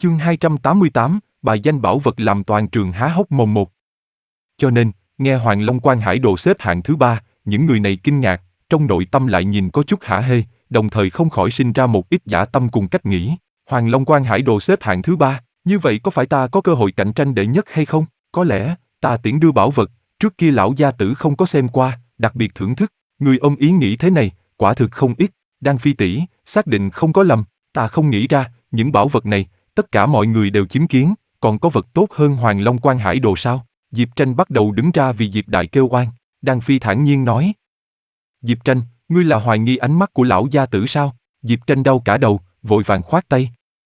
Chương 288, bài danh bảo vật làm toàn trường há hốc mồm một. Cho nên, nghe Hoàng Long Quan Hải Đồ xếp hạng thứ 3, những người này kinh ngạc, trong nội tâm lại nhìn có chút hả hê, đồng thời không khỏi sinh ra một ít dã tâm cùng cách nghĩ. Hoàng Long Quan Hải Đồ xếp hạng thứ 3, như vậy có phải ta có cơ hội cạnh tranh đệ nhất hay không? Có lẽ, ta tiễn đưa bảo vật, trước kia lão gia tử không có xem qua, đặc biệt thưởng thức. Người ôm ý nghĩ thế này, quả thực không ít. Đan Phi tỷ, xác định không có lầm, ta không nghĩ ra, những bảo vật này, tất cả mọi người đều chứng kiến, còn có vật tốt hơn Hoàng Long Quan Hải Đồ sao? Diệp Tranh bắt đầu đứng ra vì Diệp Đại kêu oan. Đan Phi thản nhiên nói. Diệp Tranh, ngươi là hoài nghi ánh mắt của lão gia tử sao? Diệp Tranh đau cả đầu, vội vàng khoát tay.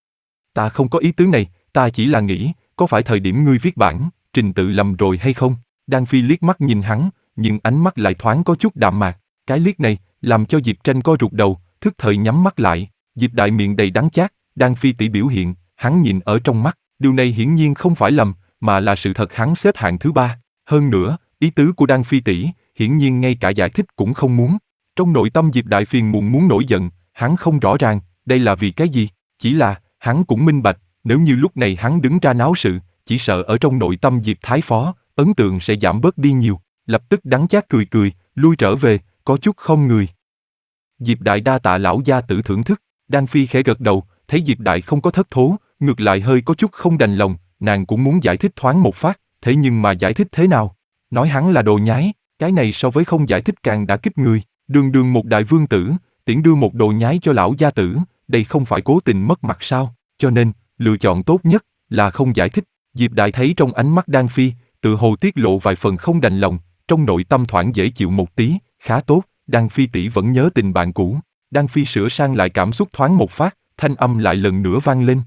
Ta không có ý tứ này, ta chỉ là nghĩ, có phải thời điểm ngươi viết bản, trình tự lầm rồi hay không? Đan Phi liếc mắt nhìn hắn, nhưng ánh mắt lại thoáng có chút đạm mạc. Cái liếc này, làm cho Diệp Tranh co rụt đầu, thức thời nhắm mắt lại. Diệp Đại miệng đầy đắng chát, Đan Phi tỷ biểu hiện, hắn nhìn ở trong mắt, điều này hiển nhiên không phải lầm, mà là sự thật. Hắn xếp hạng thứ 3. Hơn nữa, ý tứ của Đan Phi tỷ, hiển nhiên ngay cả giải thích cũng không muốn. Trong nội tâm Diệp Đại phiền muộn muốn nổi giận, hắn không rõ ràng, đây là vì cái gì, chỉ là, hắn cũng minh bạch, nếu như lúc này hắn đứng ra náo sự, chỉ sợ ở trong nội tâm Diệp Thái Phó, ấn tượng sẽ giảm bớt đi nhiều, lập tức đắng chát cười cười, lui trở về, có chút không người. Diệp Đại đa tạ lão gia tử thưởng thức. Đan Phi khẽ gật đầu, thấy Diệp Đại không có thất thố, ngược lại hơi có chút không đành lòng, nàng cũng muốn giải thích thoáng một phát, thế nhưng mà giải thích thế nào? Nói hắn là đồ nhái, cái này so với không giải thích càng đã kích người, đường đường một đại vương tử, tiễn đưa một đồ nhái cho lão gia tử, đây không phải cố tình mất mặt sao? Cho nên, lựa chọn tốt nhất là không giải thích. Diệp Đại thấy trong ánh mắt Đan Phi, tự hồ tiết lộ vài phần không đành lòng, trong nội tâm thoáng dễ chịu một tí, khá tốt, Đan Phi tỷ vẫn nhớ tình bạn cũ. Đan Phi sửa sang lại cảm xúc thoáng một phát, thanh âm lại lần nữa vang lên.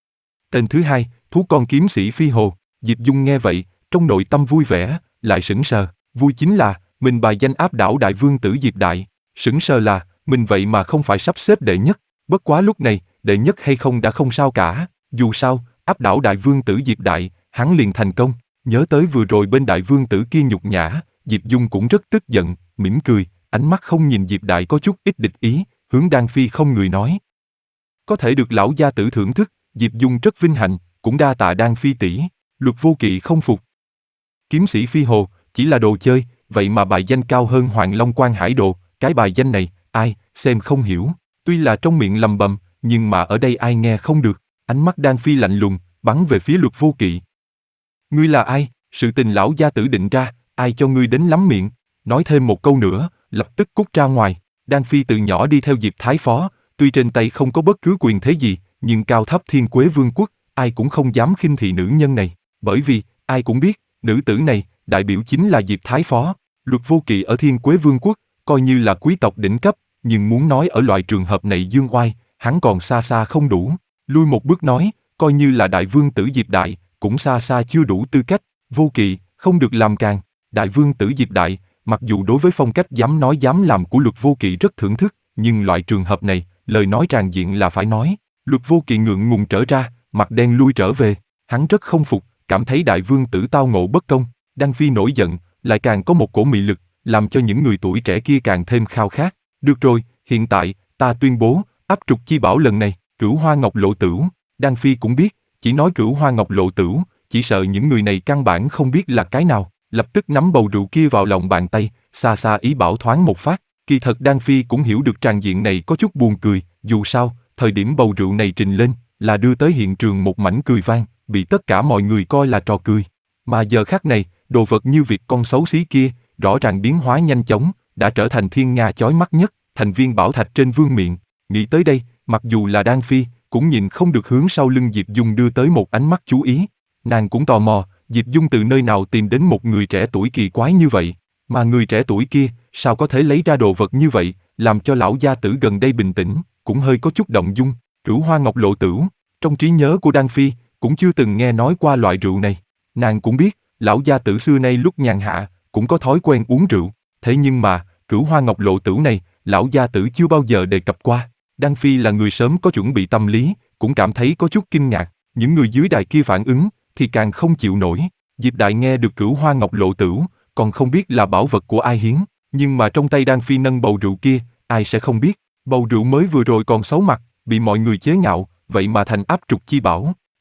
Tên thứ 2, thú con kiếm sĩ Phi Hồ. Diệp Dung nghe vậy, trong nội tâm vui vẻ, lại sững sờ. Vui chính là, mình bài danh áp đảo đại vương tử Diệp Đại. Sững sờ là, mình vậy mà không phải sắp xếp đệ nhất. Bất quá lúc này, đệ nhất hay không đã không sao cả. Dù sao, áp đảo đại vương tử Diệp Đại, hắn liền thành công. Nhớ tới vừa rồi bên đại vương tử kia nhục nhã, Diệp Dung cũng rất tức giận, mỉm cười, ánh mắt không nhìn Diệp Đại có chút ít địch ý, hướng Đan Phi không người nói. Có thể được lão gia tử thưởng thức, Diệp Dung rất vinh hạnh, cũng đa tạ Đan Phi tỷ. Luật Vô Kỵ không phục. Kiếm sĩ Phi Hồ, chỉ là đồ chơi, vậy mà bài danh cao hơn Hoàng Long Quan Hải Đồ, cái bài danh này, ai, xem không hiểu. Tuy là trong miệng lầm bầm, nhưng mà ở đây ai nghe không được. Ánh mắt Đan Phi lạnh lùng, bắn về phía Luật Vô Kỵ. Ngươi là ai? Sự tình lão gia tử định ra, ai cho ngươi đến lắm miệng? Nói thêm một câu nữa, lập tức cút ra ngoài. Đan Phi từ nhỏ đi theo Diệp Thái Phó, tuy trên tay không có bất cứ quyền thế gì, nhưng cao thấp Thiên Quế Vương quốc, ai cũng không dám khinh thị nữ nhân này, bởi vì, ai cũng biết, nữ tử này, đại biểu chính là Diệp Thái Phó. Luật Vô Kỵ ở Thiên Quế Vương quốc, coi như là quý tộc đỉnh cấp, nhưng muốn nói ở loại trường hợp này dương oai, hắn còn xa xa không đủ. Lui một bước nói, coi như là đại vương tử Diệp Đại, cũng xa xa chưa đủ tư cách. Vô Kỵ, không được làm càng. Đại vương tử Diệp Đại, mặc dù đối với phong cách dám nói dám làm của Luật Vô Kỵ rất thưởng thức, nhưng loại trường hợp này, lời nói tràn diện là phải nói. Luật Vô Kỵ ngượng ngùng trở ra, mặt đen lui trở về. Hắn rất không phục, cảm thấy đại vương tử tao ngộ bất công. Đan Phi nổi giận, lại càng có một cổ mị lực, làm cho những người tuổi trẻ kia càng thêm khao khát. Được rồi, hiện tại, ta tuyên bố, áp trục chi bảo lần này, Cửu Hoa Ngọc Lộ Tửu. Đan Phi cũng biết, chỉ nói Cửu Hoa Ngọc Lộ Tửu, chỉ sợ những người này căn bản không biết là cái nào. Lập tức nắm bầu rượu kia vào lòng bàn tay, xa xa ý bảo thoáng một phát. Kỳ thật Đan Phi cũng hiểu được tràng diện này có chút buồn cười, dù sao, thời điểm bầu rượu này trình lên, là đưa tới hiện trường một mảnh cười vang, bị tất cả mọi người coi là trò cười. Mà giờ khắc này, đồ vật như việc con xấu xí kia, rõ ràng biến hóa nhanh chóng, đã trở thành thiên nga chói mắt nhất, thành viên bảo thạch trên vương miện. Nghĩ tới đây, mặc dù là Đan Phi, cũng nhìn không được hướng sau lưng Diệp Dung đưa tới một ánh mắt chú ý. Nàng cũng tò mò, Diệp Dung từ nơi nào tìm đến một người trẻ tuổi kỳ quái như vậy, mà người trẻ tuổi kia, sao có thể lấy ra đồ vật như vậy, làm cho lão gia tử gần đây bình tĩnh, cũng hơi có chút động dung. Cửu Hoa Ngọc Lộ Tửu, trong trí nhớ của Đan Phi, cũng chưa từng nghe nói qua loại rượu này. Nàng cũng biết, lão gia tử xưa nay lúc nhàn hạ, cũng có thói quen uống rượu, thế nhưng mà, Cửu Hoa Ngọc Lộ Tửu này, lão gia tử chưa bao giờ đề cập qua. Đan Phi là người sớm có chuẩn bị tâm lý, cũng cảm thấy có chút kinh ngạc, những người dưới đài kia phản ứng, thì càng không chịu nổi. Diệp Đại nghe được Cửu Hoa Ngọc Lộ Tửu, còn không biết là bảo vật của ai hiến, nhưng mà trong tay Đan Phi nâng bầu rượu kia, ai sẽ không biết, bầu rượu mới vừa rồi còn xấu mặt, bị mọi người chế nhạo, vậy mà thành áp trục chi bảo.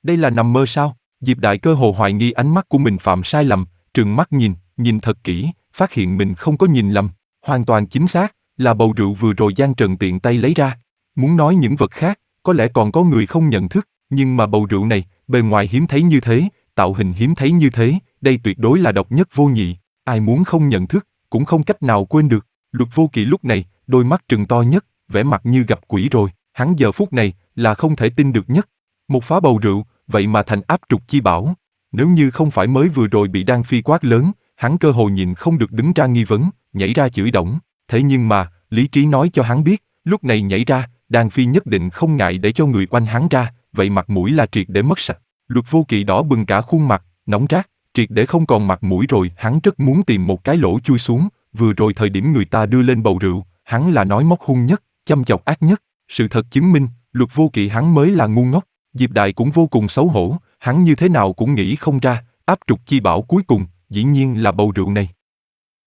Đây là nằm mơ sao? Diệp Đại cơ hồ hoài nghi ánh mắt của mình phạm sai lầm, trừng mắt nhìn thật kỹ, phát hiện mình không có nhìn lầm. Hoàn toàn chính xác, là bầu rượu vừa rồi Giang Trần tiện tay lấy ra. Muốn nói những vật khác, có lẽ còn có người không nhận thức, nhưng mà bầu rượu này, bề ngoài hiếm thấy như thế, tạo hình hiếm thấy như thế, đây tuyệt đối là độc nhất vô nhị. Ai muốn không nhận thức, cũng không cách nào quên được. Luật Vô Kỵ lúc này, đôi mắt trừng to nhất, vẻ mặt như gặp quỷ rồi. Hắn giờ phút này, là không thể tin được nhất. Một phá bầu rượu, vậy mà thành áp trục chi bảo. Nếu như không phải mới vừa rồi bị Đan Phi quát lớn, hắn cơ hồ nhịn không được đứng ra nghi vấn, nhảy ra chửi đổng. Thế nhưng mà, lý trí nói cho hắn biết, lúc này nhảy ra, Đan Phi nhất định không ngại để cho người oanh hắn ra, vậy mặt mũi là triệt để mất sạch. Luật Vô Kỵ đỏ bừng cả khuôn mặt, nóng rát, triệt để không còn mặt mũi rồi. Hắn rất muốn tìm một cái lỗ chui xuống, vừa rồi thời điểm người ta đưa lên bầu rượu, hắn là nói móc hung nhất, châm chọc ác nhất. Sự thật chứng minh, Luật Vô Kỵ hắn mới là ngu ngốc. Diệp Đại cũng vô cùng xấu hổ, hắn như thế nào cũng nghĩ không ra, áp trục chi bảo cuối cùng, dĩ nhiên là bầu rượu này.